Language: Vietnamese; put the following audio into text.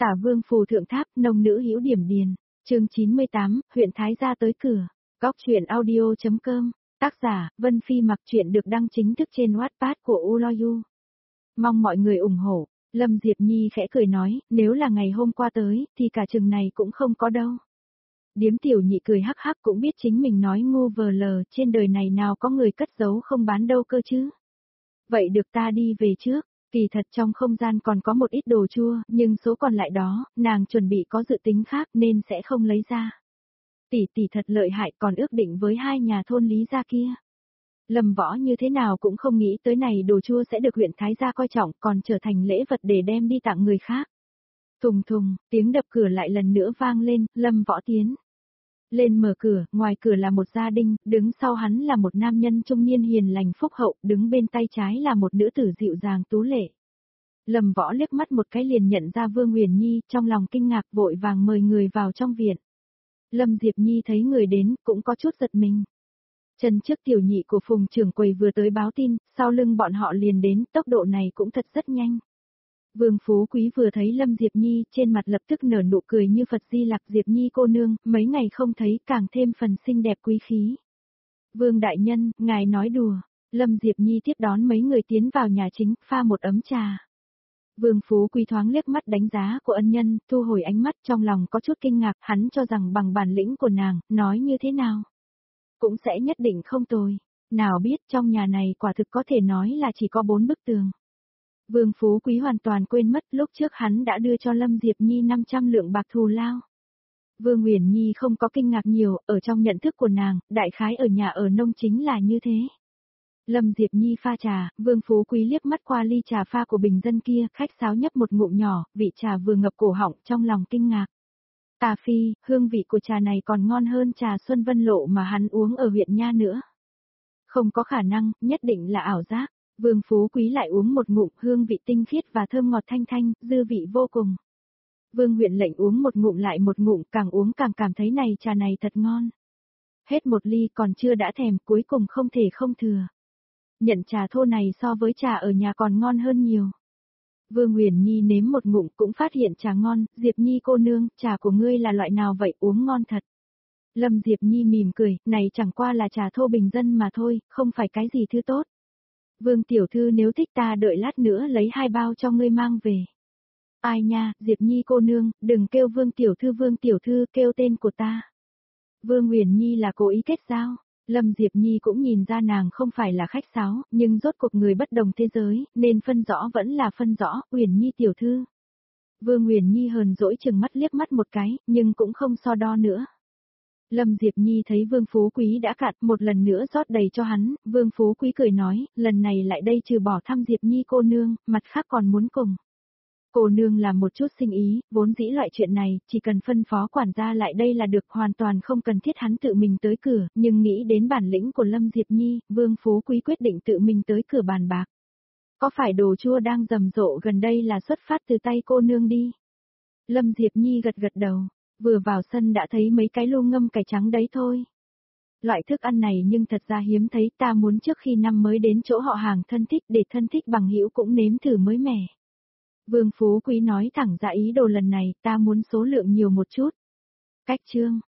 Tả Vương phù thượng tháp, nông nữ hữu điểm điền. Chương 98, huyện Thái gia tới cửa. Góc truyện audio.com. Tác giả, Vân Phi. Mặc truyện được đăng chính thức trên Wattpad của Uloyu. Mong mọi người ủng hộ. Lâm Diệp Nhi khẽ cười nói, nếu là ngày hôm qua tới, thì cả chừng này cũng không có đâu. Điếm tiểu nhị cười hắc hắc, cũng biết chính mình nói ngu vờ lờ, trên đời này nào có người cất giấu không bán đâu cơ chứ. Vậy được, ta đi về trước. Kỳ thật trong không gian còn có một ít đồ chua, nhưng số còn lại đó, nàng chuẩn bị có dự tính khác nên sẽ không lấy ra. Tỷ tỷ thật lợi hại, còn ước định với hai nhà thôn Lý gia kia. Lâm Võ như thế nào cũng không nghĩ tới này đồ chua sẽ được huyện Thái gia coi trọng, còn trở thành lễ vật để đem đi tặng người khác. Thùng thùng, tiếng đập cửa lại lần nữa vang lên, Lâm Võ tiến lên mở cửa, ngoài cửa là một gia đình, đứng sau hắn là một nam nhân trung niên hiền lành phúc hậu, đứng bên tay trái là một nữ tử dịu dàng tú lệ. Lâm Võ liếc mắt một cái liền nhận ra Vương Huyền Nhi, trong lòng kinh ngạc vội vàng mời người vào trong viện. Lâm Diệp Nhi thấy người đến, cũng có chút giật mình. Chân trước tiểu nhị của Phùng trưởng quầy vừa tới báo tin, sau lưng bọn họ liền đến, tốc độ này cũng thật rất nhanh. Vương Phú Quý vừa thấy Lâm Diệp Nhi, trên mặt lập tức nở nụ cười như Phật Di Lặc. Diệp Nhi cô nương, mấy ngày không thấy, càng thêm phần xinh đẹp quý khí. Vương đại nhân, ngài nói đùa. Lâm Diệp Nhi tiếp đón mấy người tiến vào nhà chính, pha một ấm trà. Vương Phú Quý thoáng liếc mắt đánh giá của ân nhân, thu hồi ánh mắt, trong lòng có chút kinh ngạc, hắn cho rằng bằng bản lĩnh của nàng, nói như thế nào cũng sẽ nhất định không tồi. Nào biết trong nhà này quả thực có thể nói là chỉ có 4 bức tường. Vương Phú Quý hoàn toàn quên mất lúc trước hắn đã đưa cho Lâm Diệp Nhi 500 lượng bạc thù lao. Vương Huyền Nhi không có kinh ngạc nhiều, ở trong nhận thức của nàng, đại khái ở nhà ở nông chính là như thế. Lâm Diệp Nhi pha trà, Vương Phú Quý liếc mắt qua ly trà pha của bình dân kia, khách sáo nhấp một ngụm nhỏ, vị trà vừa ngập cổ họng, trong lòng kinh ngạc. Tà Phi, hương vị của trà này còn ngon hơn trà Xuân Vân Lộ mà hắn uống ở huyện Nha nữa. Không có khả năng, nhất định là ảo giác. Vương Phú Quý lại uống một ngụm, hương vị tinh khiết và thơm ngọt thanh thanh, dư vị vô cùng. Vương huyện lệnh uống một ngụm lại một ngụm, càng uống càng cảm thấy này trà này thật ngon. Hết một ly còn chưa đã thèm, cuối cùng không thể không thừa. Nhận trà thô này so với trà ở nhà còn ngon hơn nhiều. Vương Huyền Nhi nếm một ngụm cũng phát hiện trà ngon, Diệp Nhi cô nương, trà của ngươi là loại nào vậy, uống ngon thật. Lâm Diệp Nhi mỉm cười, này chẳng qua là trà thô bình dân mà thôi, không phải cái gì thứ tốt. Vương tiểu thư nếu thích ta đợi lát nữa lấy 2 bao cho ngươi mang về. Ai nha, Diệp Nhi cô nương, đừng kêu Vương tiểu thư, kêu tên của ta. Vương Huyền Nhi là cố ý kết giao. Lâm Diệp Nhi cũng nhìn ra nàng không phải là khách sáo, nhưng rốt cuộc người bất đồng thế giới, nên phân rõ vẫn là phân rõ, Huyền Nhi tiểu thư. Vương Huyền Nhi hờn dỗi chừng mắt liếc mắt một cái, nhưng cũng không so đo nữa. Lâm Diệp Nhi thấy Vương Phú Quý đã cạn, một lần nữa rót đầy cho hắn, Vương Phú Quý cười nói, lần này lại đây trừ bỏ thăm Diệp Nhi cô nương, mặt khác còn muốn cùng. Cô nương làm một chút sinh ý, vốn dĩ loại chuyện này, chỉ cần phân phó quản gia lại đây là được, hoàn toàn không cần thiết hắn tự mình tới cửa, nhưng nghĩ đến bản lĩnh của Lâm Diệp Nhi, Vương Phú Quý quyết định tự mình tới cửa bàn bạc. Có phải đồ chua đang rầm rộ gần đây là xuất phát từ tay cô nương đi? Lâm Diệp Nhi gật gật đầu, vừa vào sân đã thấy mấy cái lu ngâm cải trắng đấy thôi. Loại thức ăn này nhưng thật ra hiếm thấy, ta muốn trước khi năm mới đến chỗ họ hàng thân thích để thân thích bằng hữu cũng nếm thử mới mẻ. Vương Phú Quý nói thẳng ra ý đồ lần này, ta muốn số lượng nhiều một chút. Cách chương,